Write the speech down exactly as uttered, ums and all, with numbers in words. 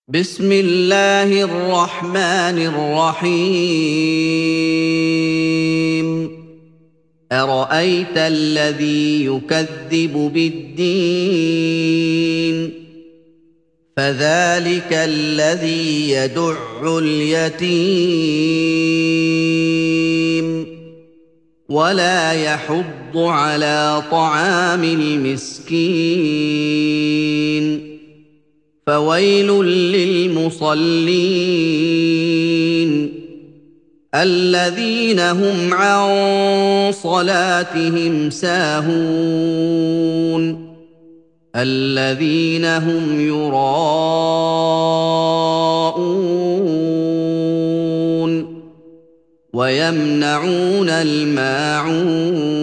بسم الله الرحمن الرحيم أرأيت الذي يكذب بالدين فذلك الذي يدع اليتيم ولا يحض على طعام المسكين فويل للمصلين الذين هم عن صلاتهم ساهون الذين هم يراءون ويمنعون الماعون